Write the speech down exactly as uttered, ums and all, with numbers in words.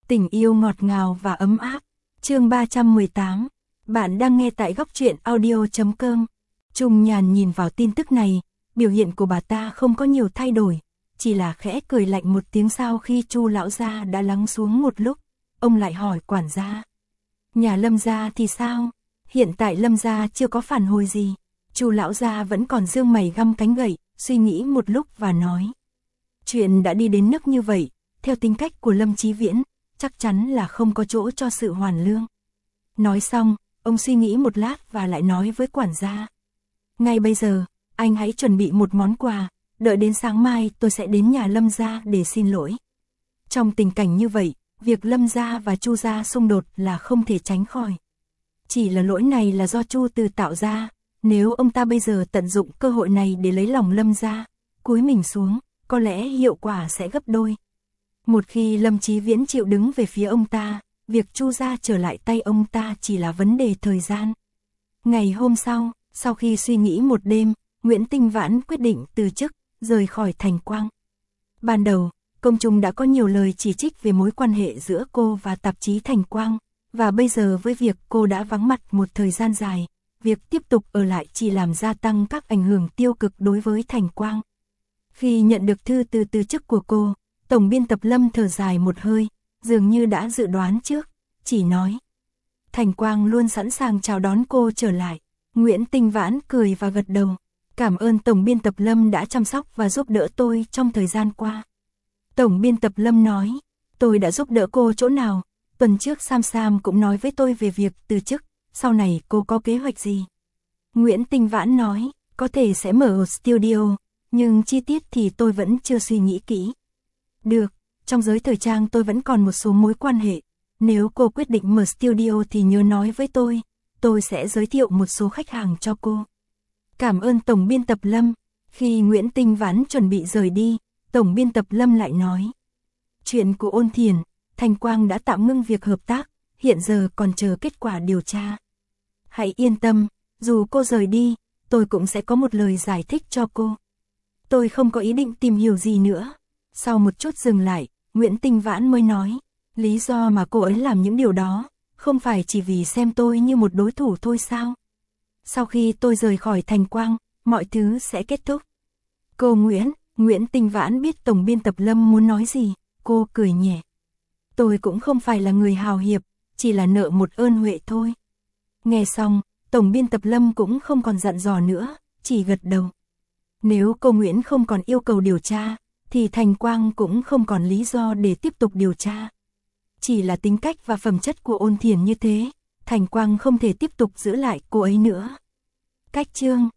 Tình yêu ngọt ngào và ấm áp. Chương ba trăm mười tám. Bạn đang nghe tại góc truyện audio chấm com. Trung Nhàn nhìn vào tin tức này, biểu hiện của bà ta không có nhiều thay đổi, chỉ là khẽ cười lạnh một tiếng sau khi Chu lão gia đã lắng xuống một lúc, ông lại hỏi quản gia. Nhà Lâm gia thì sao? Hiện tại Lâm gia chưa có phản hồi gì. Chu lão gia vẫn còn dương mày găm cánh gậy, suy nghĩ một lúc và nói. Chuyện đã đi đến nước như vậy, theo tính cách của Lâm Chí Viễn, chắc chắn là không có chỗ cho sự hoàn lương. Nói xong, ông suy nghĩ một lát và lại nói với quản gia. Ngay bây giờ, anh hãy chuẩn bị một món quà, đợi đến sáng mai tôi sẽ đến nhà Lâm gia để xin lỗi. Trong tình cảnh như vậy, việc Lâm gia và Chu gia xung đột là không thể tránh khỏi. Chỉ là lỗi này là do Chu Từ tạo ra, nếu ông ta bây giờ tận dụng cơ hội này để lấy lòng Lâm gia, cúi mình xuống, có lẽ hiệu quả sẽ gấp đôi. Một khi Lâm Chí Viễn chịu đứng về phía ông ta, việc Chu gia trở lại tay ông ta chỉ là vấn đề thời gian. Ngày hôm sau, sau khi suy nghĩ một đêm, Nguyễn Tinh Vãn quyết định từ chức, rời khỏi Thành Quang. Ban đầu, công chúng đã có nhiều lời chỉ trích về mối quan hệ giữa cô và tạp chí Thành Quang, và bây giờ với việc cô đã vắng mặt một thời gian dài, việc tiếp tục ở lại chỉ làm gia tăng các ảnh hưởng tiêu cực đối với Thành Quang. Khi nhận được thư từ từ chức của cô, Tổng biên tập Lâm thở dài một hơi, dường như đã dự đoán trước, chỉ nói. Thành Quang luôn sẵn sàng chào đón cô trở lại. Nguyễn Tinh Vãn cười và gật đầu. Cảm ơn Tổng biên tập Lâm đã chăm sóc và giúp đỡ tôi trong thời gian qua. Tổng biên tập Lâm nói, tôi đã giúp đỡ cô chỗ nào? Tuần trước Sam Sam cũng nói với tôi về việc từ chức, sau này cô có kế hoạch gì? Nguyễn Tinh Vãn nói, có thể sẽ mở studio, nhưng chi tiết thì tôi vẫn chưa suy nghĩ kỹ. Được, trong giới thời trang tôi vẫn còn một số mối quan hệ, nếu cô quyết định mở studio thì nhớ nói với tôi, tôi sẽ giới thiệu một số khách hàng cho cô. Cảm ơn Tổng biên tập Lâm. Khi Nguyễn Tinh Vãn chuẩn bị rời đi, Tổng biên tập Lâm lại nói. Chuyện của Ôn Thiền, Thành Quang đã tạm ngưng việc hợp tác, hiện giờ còn chờ kết quả điều tra. Hãy yên tâm, dù cô rời đi, tôi cũng sẽ có một lời giải thích cho cô. Tôi không có ý định tìm hiểu gì nữa. Sau một chút dừng lại, Nguyễn Tinh Vãn mới nói, lý do mà cô ấy làm những điều đó, không phải chỉ vì xem tôi như một đối thủ thôi sao? Sau khi tôi rời khỏi Thành Quang, mọi thứ sẽ kết thúc. Cô Nguyễn, Nguyễn Tinh Vãn biết Tổng biên tập Lâm muốn nói gì, cô cười nhẹ. Tôi cũng không phải là người hào hiệp, chỉ là nợ một ơn huệ thôi. Nghe xong, Tổng biên tập Lâm cũng không còn dặn dò nữa, chỉ gật đầu. Nếu cô Nguyễn không còn yêu cầu điều tra, thì Thành Quang cũng không còn lý do để tiếp tục điều tra. Chỉ là tính cách và phẩm chất của Ôn Thiền như thế, Thành Quang không thể tiếp tục giữ lại cô ấy nữa. Cách chương